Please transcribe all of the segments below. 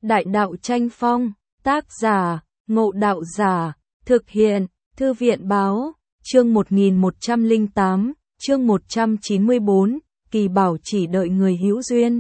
Đại đạo tranh phong, tác giả, Ngộ Đạo Giả, thực hiện, Thư viện báo, chương 1108, chương 194, kỳ bảo chỉ đợi người hữu duyên.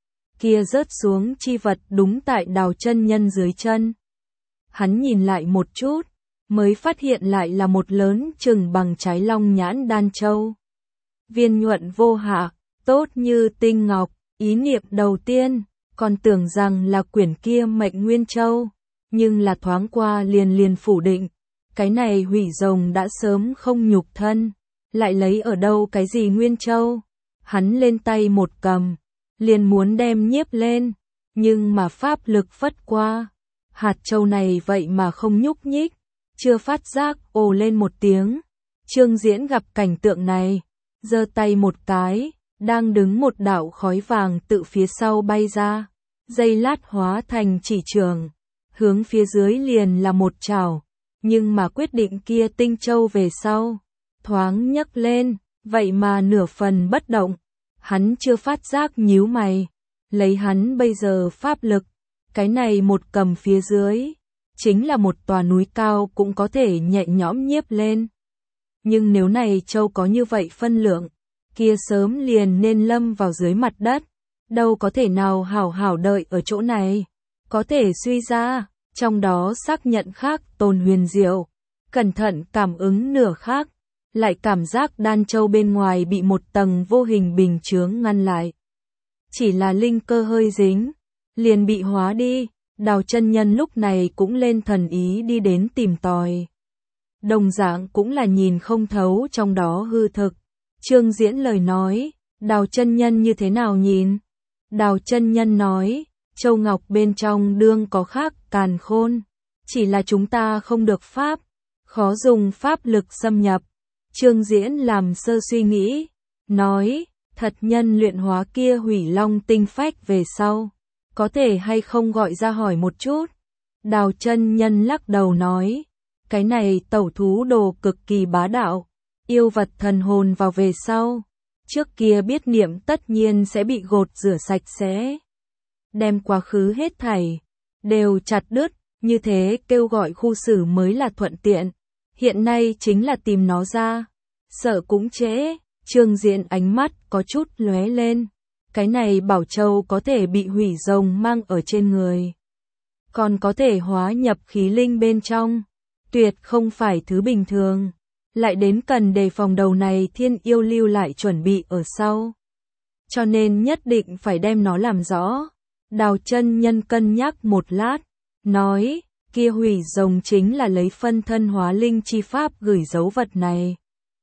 Kia rớt xuống chi vật đúng tại Đào chân nhân dưới chân. Hắn nhìn lại một chút, mới phát hiện lại là một lớn chừng bằng trái long nhãn đan châu. Viên nhuận vô hạ, tốt như tinh ngọc, ý niệm đầu tiên, còn tưởng rằng là quyển kia mệnh nguyên châu, nhưng là thoáng qua liền phủ định. Cái này hủy rồng đã sớm không nhục thân, lại lấy ở đâu cái gì nguyên châu. Hắn lên tay một cầm, liền muốn đem nhiếp lên, nhưng mà pháp lực phất qua. Hạt châu này vậy mà không nhúc nhích, chưa phát giác ồ lên một tiếng. Trương Diễn gặp cảnh tượng này, giơ tay một cái, đang đứng một đạo khói vàng tự phía sau bay ra, giây lát hóa thành chỉ trường, hướng phía dưới liền là một chảo, nhưng mà quyết định kia tinh châu về sau, thoáng nhấc lên, vậy mà nửa phần bất động. Hắn chưa phát giác nhíu mày, lấy hắn bây giờ pháp lực, cái này một cầm phía dưới, chính là một tòa núi cao cũng có thể nhẹ nhõm nhiếp lên. Nhưng nếu này châu có như vậy phân lượng, kia sớm liền nên lâm vào dưới mặt đất, đâu có thể nào hảo hảo đợi ở chỗ này. Có thể suy ra, trong đó xác nhận khác tồn huyền diệu, cẩn thận cảm ứng nửa khác, lại cảm giác đan châu bên ngoài bị một tầng vô hình bình chướng ngăn lại. Chỉ là linh cơ hơi dính, liền bị hóa đi. Đào chân nhân lúc này cũng lên thần ý đi đến tìm tòi. Đồng dạng cũng là nhìn không thấu trong đó hư thực. Trương Diễn lời nói, Đào chân nhân như thế nào nhìn? Đào chân nhân nói, châu ngọc bên trong đương có khác càn khôn, chỉ là chúng ta không được pháp, khó dùng pháp lực xâm nhập. Trương Diễn làm sơ suy nghĩ, nói, thật nhân luyện hóa kia hủy long tinh phách về sau, có thể hay không gọi ra hỏi một chút. Đào chân nhân lắc đầu nói, cái này tẩu thú đồ cực kỳ bá đạo, yêu vật thần hồn vào về sau, trước kia biết niệm tất nhiên sẽ bị gột rửa sạch sẽ. Đem quá khứ hết thảy, đều chặt đứt, như thế kêu gọi khu xử mới là thuận tiện. Hiện nay chính là tìm nó ra, sợ cũng trễ. Trương Diễn ánh mắt có chút lóe lên, cái này bảo châu có thể bị hủy rồng mang ở trên người, còn có thể hóa nhập khí linh bên trong, tuyệt không phải thứ bình thường, lại đến cần đề phòng đầu này thiên yêu lưu lại chuẩn bị ở sau, cho nên nhất định phải đem nó làm rõ. Đào chân nhân cân nhắc một lát, nói, kia hủy rồng chính là lấy phân thân hóa linh chi pháp gửi dấu vật này.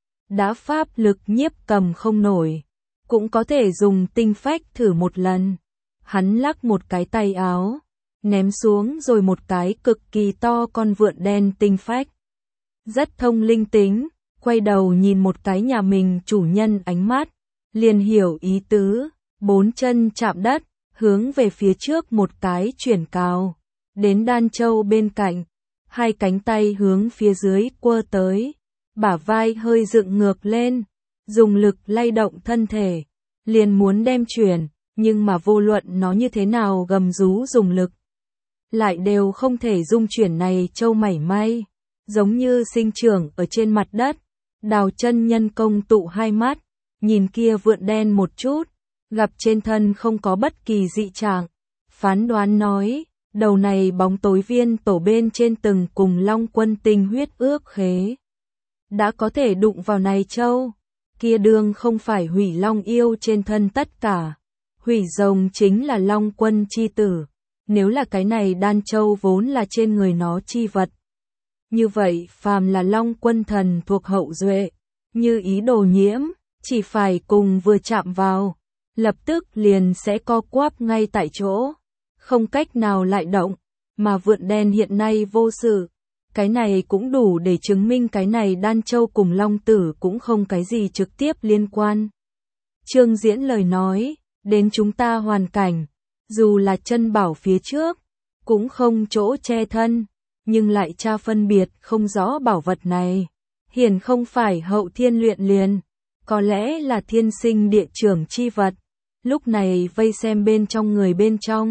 Đã pháp lực nhiếp cầm không nổi, cũng có thể dùng tinh phách thử một lần. Hắn lắc một cái tay áo, ném xuống rồi một cái cực kỳ to con vượn đen tinh phách. Rất thông linh tính, quay đầu nhìn một cái nhà mình chủ nhân ánh mắt, liền hiểu ý tứ, bốn chân chạm đất, hướng về phía trước một cái chuyển cào, đến đan châu bên cạnh, hai cánh tay hướng phía dưới quơ tới, bả vai hơi dựng ngược lên, dùng lực lay động thân thể, liền muốn đem chuyển, nhưng mà vô luận nó như thế nào gầm rú dùng lực, lại đều không thể dung chuyển này châu mảy may, giống như sinh trưởng ở trên mặt đất. Đào chân nhân công tụ hai mắt, nhìn kia vượn đen một chút, gặp trên thân không có bất kỳ dị trạng, phán đoán nói, đầu này bóng tối viên tổ bên trên từng cùng Long Quân tinh huyết ước khế. Đã có thể đụng vào này châu, kia đương không phải hủy long yêu trên thân tất cả, hủy rồng chính là Long Quân chi tử, nếu là cái này đan châu vốn là trên người nó chi vật. Như vậy phàm là Long Quân thần thuộc hậu duệ, như ý đồ nhiễm, chỉ phải cùng vừa chạm vào, lập tức liền sẽ co quắp ngay tại chỗ, không cách nào lại động, mà vượn đen hiện nay vô sự. Cái này cũng đủ để chứng minh cái này đan châu cùng long tử cũng không cái gì trực tiếp liên quan. Trương Diễn lời nói, đến chúng ta hoàn cảnh, dù là chân bảo phía trước, cũng không chỗ che thân, nhưng lại tra phân biệt không rõ bảo vật này, hiển không phải hậu thiên luyện liền, có lẽ là thiên sinh địa trưởng chi vật. Lúc này vây xem bên trong người bên trong,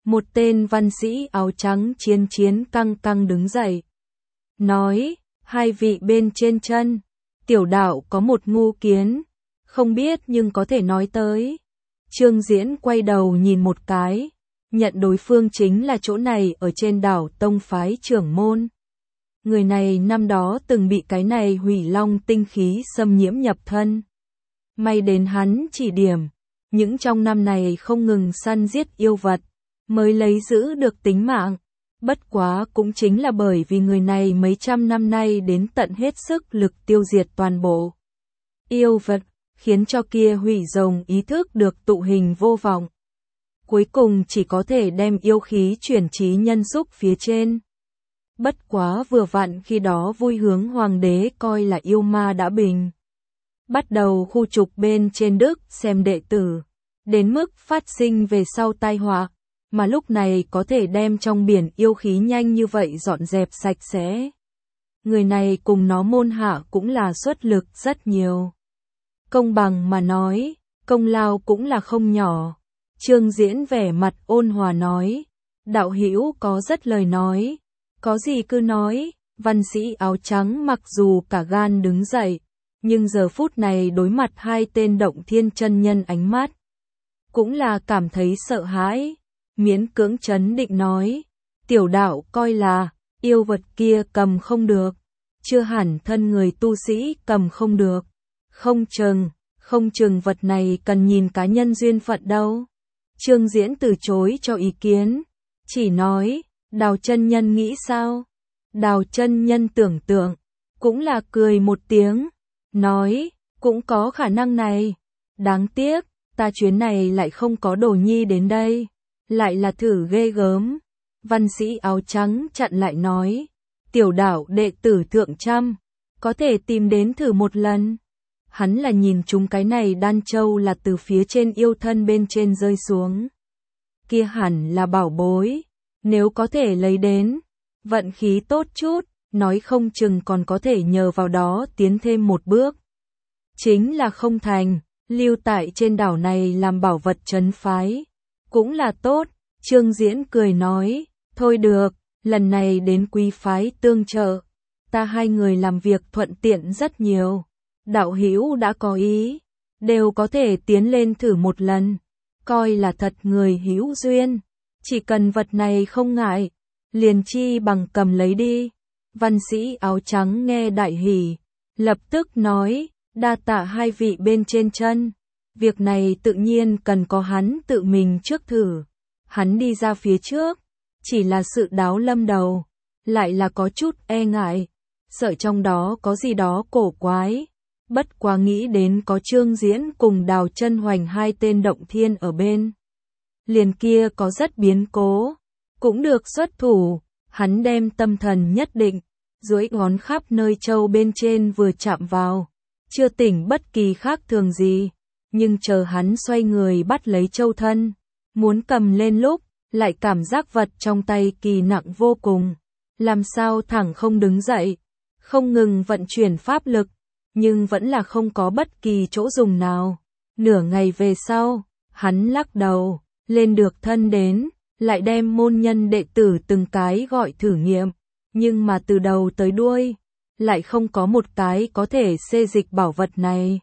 Một tên văn sĩ áo trắng chiến chiến căng căng đứng dậy. Nói, hai vị bên trên chân, tiểu đạo có một ngu kiến, không biết nhưng có thể nói tới. Trương Diễn quay đầu nhìn một cái, nhận đối phương chính là chỗ này ở trên đảo tông phái trưởng môn. Người này năm đó từng bị cái này hủy long tinh khí xâm nhiễm nhập thân. May đến hắn chỉ điểm, những trong năm này không ngừng săn giết yêu vật, mới lấy giữ được tính mạng. Bất quá cũng chính là bởi vì người này mấy trăm năm nay đến tận hết sức lực tiêu diệt toàn bộ yêu vật, khiến cho kia hủy rồng ý thức được tụ hình vô vọng. Cuối cùng chỉ có thể đem yêu khí chuyển trí nhân xúc phía trên. Bất quá vừa vặn khi đó vui hướng hoàng đế coi là yêu ma đã bình. Bắt đầu khu trục bên trên đức xem đệ tử, đến mức phát sinh về sau tai họa, mà lúc này có thể đem trong biển yêu khí nhanh như vậy dọn dẹp sạch sẽ. Người này cùng nó môn hạ cũng là xuất lực rất nhiều. Công bằng mà nói, công lao cũng là không nhỏ. Trương Diễn vẻ mặt ôn hòa nói, đạo hữu có rất lời nói, có gì cứ nói. Văn sĩ áo trắng mặc dù cả gan đứng dậy, nhưng giờ phút này đối mặt hai tên Động Thiên chân nhân ánh mắt, cũng là cảm thấy sợ hãi, miễn cưỡng trấn định nói, tiểu đạo coi là, yêu vật kia cầm không được, chưa hẳn thân người tu sĩ cầm không được, không chừng vật này cần nhìn cá nhân duyên phận đâu. Trương Diễn từ chối cho ý kiến, chỉ nói, Đào chân nhân nghĩ sao? Đào chân nhân tưởng tượng, cũng là cười một tiếng, nói, cũng có khả năng này. Đáng tiếc, ta chuyến này lại không có đồ nhi đến đây, lại là thử ghê gớm. Văn sĩ áo trắng chặn lại nói, tiểu đạo đệ tử thượng trăm, có thể tìm đến thử một lần. Hắn là nhìn chúng cái này đan châu là từ phía trên yêu thân bên trên rơi xuống. Kia hẳn là bảo bối, nếu có thể lấy đến, vận khí tốt chút, nói không chừng còn có thể nhờ vào đó tiến thêm một bước. Chính là không thành, lưu tại trên đảo này làm bảo vật trấn phái, cũng là tốt. Trương Diễn cười nói, thôi được, lần này đến quý phái tương trợ, ta hai người làm việc thuận tiện rất nhiều. Đạo hữu đã có ý, đều có thể tiến lên thử một lần, coi là thật người hữu duyên, chỉ cần vật này không ngại, liền chi bằng cầm lấy đi. Văn sĩ áo trắng nghe đại hỉ, lập tức nói, đa tạ hai vị bên trên chân, việc này tự nhiên cần có hắn tự mình trước thử. Hắn đi ra phía trước, chỉ là sự đáo lâm đầu, lại là có chút e ngại, sợ trong đó có gì đó cổ quái. Bất quá nghĩ đến có Trương Diễn cùng Đào Chân Hoành hai tên Động Thiên ở bên, liền kia có rất biến cố, cũng được xuất thủ. Hắn đem tâm thần nhất định, duỗi ngón khắp nơi châu bên trên vừa chạm vào, chưa tỉnh bất kỳ khác thường gì, nhưng chờ hắn xoay người bắt lấy châu thân, muốn cầm lên lúc, lại cảm giác vật trong tay kỳ nặng vô cùng, làm sao thẳng không đứng dậy, không ngừng vận chuyển pháp lực, nhưng vẫn là không có bất kỳ chỗ dùng nào. Nửa ngày về sau, hắn lắc đầu, lên được thân đến, lại đem môn nhân đệ tử từng cái gọi thử nghiệm, nhưng mà từ đầu tới đuôi, lại không có một cái có thể xê dịch bảo vật này.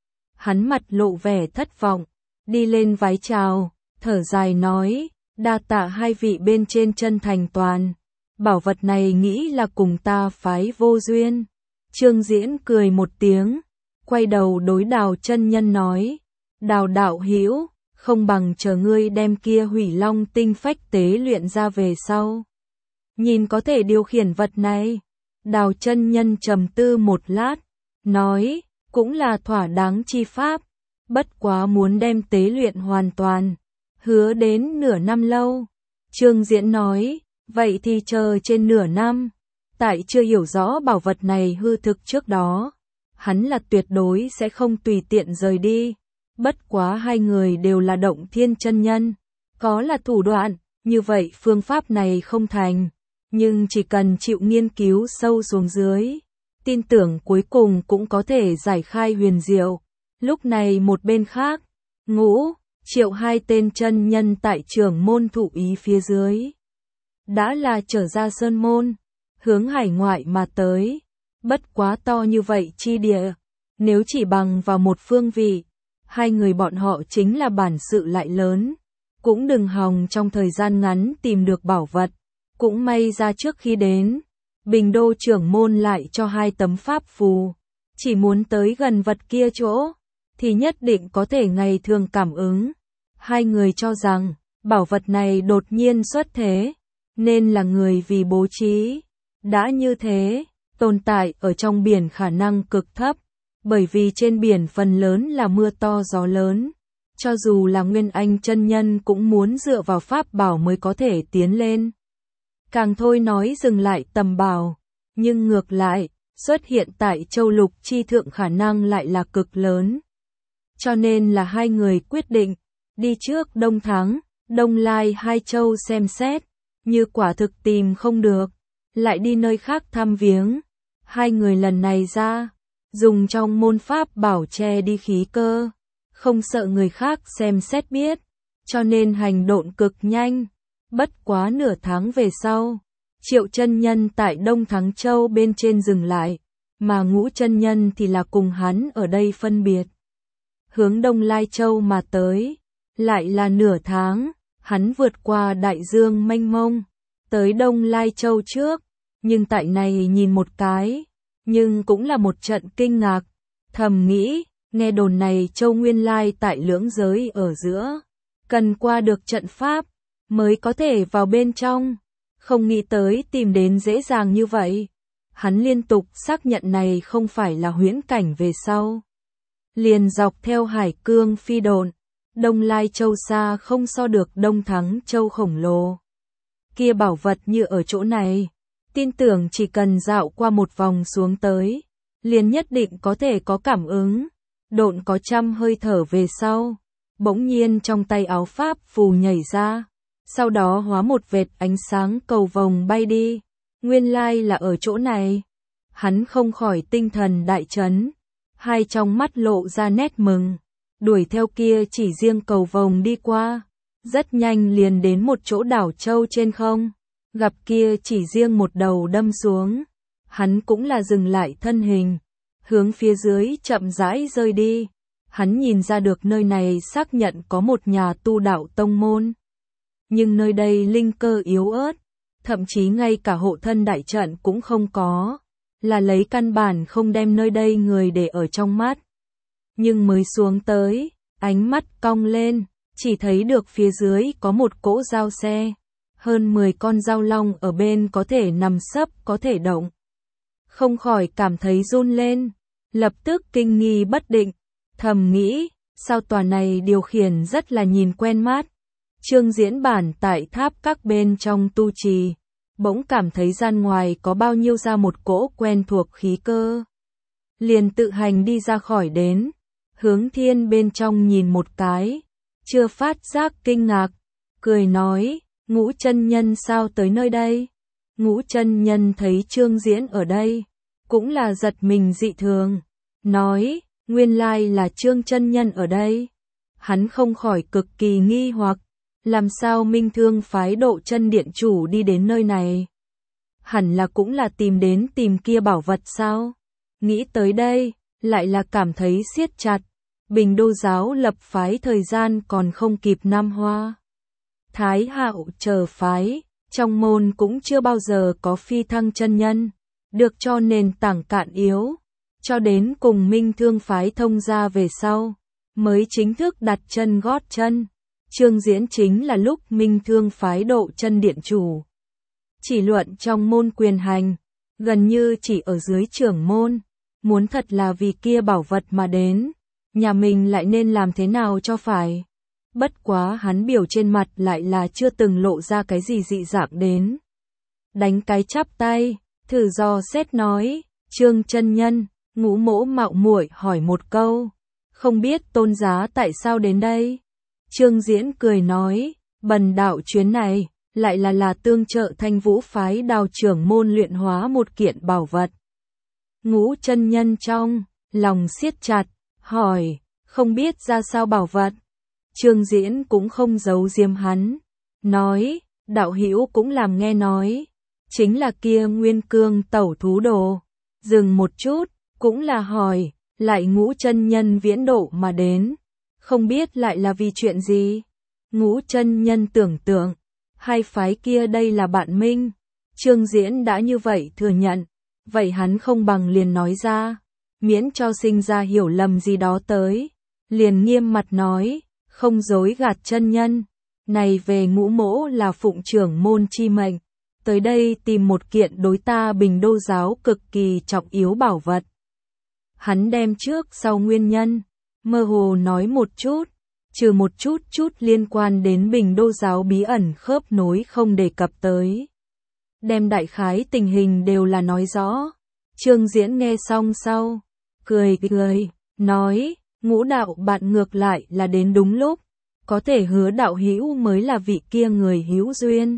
Hắn mặt lộ vẻ thất vọng, đi lên vái chào, thở dài nói, đa tạ hai vị bên trên chân thành toàn, bảo vật này nghĩ là cùng ta phái vô duyên. Trương Diễn cười một tiếng, quay đầu đối Đào chân nhân nói, Đào đạo hữu, không bằng chờ ngươi đem kia hủy long tinh phách tế luyện ra về sau, nhìn có thể điều khiển vật này. Đào chân nhân trầm tư một lát, nói, cũng là thỏa đáng chi pháp, bất quá muốn đem tế luyện hoàn toàn, hứa đến nửa năm lâu. Trương Diễn nói, vậy thì chờ trên nửa năm. Tại chưa hiểu rõ bảo vật này hư thực trước đó, hắn là tuyệt đối sẽ không tùy tiện rời đi. Bất quá hai người đều là Động Thiên chân nhân, có là thủ đoạn, như vậy phương pháp này không thành, nhưng chỉ cần chịu nghiên cứu sâu xuống dưới, tin tưởng cuối cùng cũng có thể giải khai huyền diệu. Lúc này một bên khác, Ngũ Triệu hai tên chân nhân tại trưởng môn thụ ý phía dưới. Đã là trở ra sơn môn, hướng hải ngoại mà tới. Bất quá to như vậy chi địa, nếu chỉ bằng vào một phương vị, hai người bọn họ chính là bản sự lại lớn. Cũng đừng hòng trong thời gian ngắn tìm được bảo vật. Cũng may ra trước khi đến, Bình Đô trưởng môn lại cho 2 tấm pháp phù. Chỉ muốn tới gần vật kia chỗ, thì nhất định có thể ngày thường cảm ứng. Hai người cho rằng, bảo vật này đột nhiên xuất thế, nên là người vì bố trí. Đã như thế, tồn tại ở trong biển khả năng cực thấp, bởi vì trên biển phần lớn là mưa to gió lớn. Cho dù là Nguyên Anh chân nhân cũng muốn dựa vào pháp bảo mới có thể tiến lên. Càng thôi nói dừng lại tầm bảo, nhưng ngược lại, xuất hiện tại châu lục chi thượng khả năng lại là cực lớn. Cho nên là hai người quyết định, đi trước Đông Thắng, Đông Lai hai châu xem xét, như quả thực tìm không được, lại đi nơi khác thăm viếng. Hai người lần này ra, dùng trong môn pháp bảo che đi khí cơ, không sợ người khác xem xét biết, cho nên hành động cực nhanh. Bất quá nửa tháng về sau, Triệu chân nhân tại Đông Thắng Châu bên trên dừng lại, mà Ngũ chân nhân thì là cùng hắn ở đây phân biệt. Hướng Đông Lai Châu mà tới, lại là nửa tháng, hắn vượt qua đại dương mênh mông, tới Đông Lai Châu trước, nhưng tại này nhìn một cái, nhưng cũng là một trận kinh ngạc, thầm nghĩ, nghe đồn này Châu Nguyên Lai tại lưỡng giới ở giữa, cần qua được trận pháp, mới có thể vào bên trong, không nghĩ tới tìm đến dễ dàng như vậy. Hắn liên tục xác nhận này không phải là huyễn cảnh về sau. Liền dọc theo hải cương phi độn, Đông Lai Châu xa không so được Đông Thắng Châu khổng lồ. Kia bảo vật như ở chỗ này, tin tưởng chỉ cần dạo qua một vòng xuống tới, liền nhất định có thể có cảm ứng. Độn có 100 hơi thở về sau, bỗng nhiên trong tay áo pháp phù nhảy ra, sau đó hóa một vệt ánh sáng cầu vồng bay đi. Nguyên lai là ở chỗ này. Hắn không khỏi tinh thần đại chấn, hai trong mắt lộ ra nét mừng, đuổi theo kia chỉ riêng cầu vồng đi qua, rất nhanh liền đến một chỗ đảo châu trên không, gặp kia chỉ riêng một đầu đâm xuống, hắn cũng là dừng lại thân hình, hướng phía dưới chậm rãi rơi đi. Hắn nhìn ra được nơi này xác nhận có một nhà tu đạo tông môn, nhưng nơi đây linh cơ yếu ớt, thậm chí ngay cả hộ thân đại trận cũng không có, là lấy căn bản không đem nơi đây người để ở trong mắt. Nhưng mới xuống tới, ánh mắt cong lên, chỉ thấy được phía dưới có một cỗ dao xe, hơn 10 con dao long ở bên có thể nằm sấp có thể động. Không khỏi cảm thấy run lên, lập tức kinh nghi bất định, thầm nghĩ, sao tòa này điều khiển rất là nhìn quen mắt. Chương diễn bản tại tháp các bên trong tu trì, bỗng cảm thấy gian ngoài có bao nhiêu ra một cỗ quen thuộc khí cơ. Liền tự hành đi ra khỏi đến, hướng thiên bên trong nhìn một cái, chưa phát giác kinh ngạc, cười nói, Ngũ chân nhân sao tới nơi đây? Ngũ chân nhân thấy Trương Diễn ở đây, cũng là giật mình dị thường, nói, nguyên lai là Trương chân nhân ở đây. Hắn không khỏi cực kỳ nghi hoặc, làm sao Minh Thương phái Độ Chân điện chủ đi đến nơi này? Hẳn là cũng là tìm kia bảo vật sao? Nghĩ tới đây, lại là cảm thấy siết chặt. Bình Đô giáo lập phái thời gian còn không kịp Nam Hoa. Thái Hạo chờ phái, trong môn cũng chưa bao giờ có phi thăng chân nhân, được cho nền tảng cạn yếu. Cho đến cùng Minh Thương phái thông ra về sau, mới chính thức đặt chân gót chân. Trương Diễn chính là lúc Minh Thương phái Độ Chân điện chủ. Chỉ luận trong môn quyền hành, gần như chỉ ở dưới trưởng môn, muốn thật là vì kia bảo vật mà đến, nhà mình lại nên làm thế nào cho phải. Bất quá hắn biểu trên mặt lại là chưa từng lộ ra cái gì dị dạng đến. Đánh cái chắp tay, thử dò xét nói, Trương chân nhân, Ngũ mỗ mạo muội hỏi một câu, không biết tôn giá tại sao đến đây? Trương Diễn cười nói, bần đạo chuyến này, lại là tương trợ Thanh Vũ phái Đào trưởng môn luyện hóa một kiện bảo vật. Ngũ chân nhân trong lòng siết chặt, hỏi, không biết ra sao bảo vật? Trương Diễn cũng không giấu giếm hắn, nói, đạo hữu cũng làm nghe nói, chính là kia Nguyên Cương tẩu thú đồ. Dừng một chút, cũng là hỏi, lại Ngũ chân nhân viễn độ mà đến, không biết lại là vì chuyện gì. Ngũ chân nhân tưởng tượng, hai phái kia đây là bạn minh. Trương Diễn đã như vậy thừa nhận, vậy hắn không bằng liền nói ra, miễn cho sinh ra hiểu lầm gì đó tới. Liền nghiêm mặt nói, không dối gạt chân nhân, này về Ngũ mỗ là phụng trưởng môn chi mệnh, tới đây tìm một kiện đối ta Bình Đô giáo cực kỳ trọng yếu bảo vật. Hắn đem trước sau nguyên nhân, mơ hồ nói một chút, trừ một chút liên quan đến Bình Đô giáo bí ẩn khớp nối không đề cập tới. Đem đại khái tình hình đều là nói rõ. Trương Diễn nghe xong sau, cười, nói, Ngũ đạo bạn ngược lại là đến đúng lúc, có thể hứa đạo hữu mới là vị kia người hữu duyên.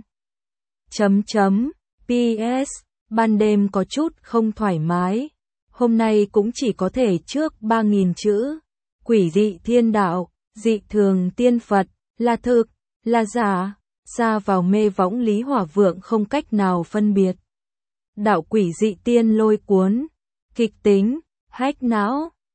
PS, ban đêm có chút không thoải mái, hôm nay cũng chỉ có thể trước 3.000 chữ, quỷ dị thiên đạo, dị thường tiên Phật, là thực, là giả, ra vào mê võng Lý Hỏa Vượng không cách nào phân biệt. Đạo quỷ dị tiên lôi cuốn, kịch tính, hách não,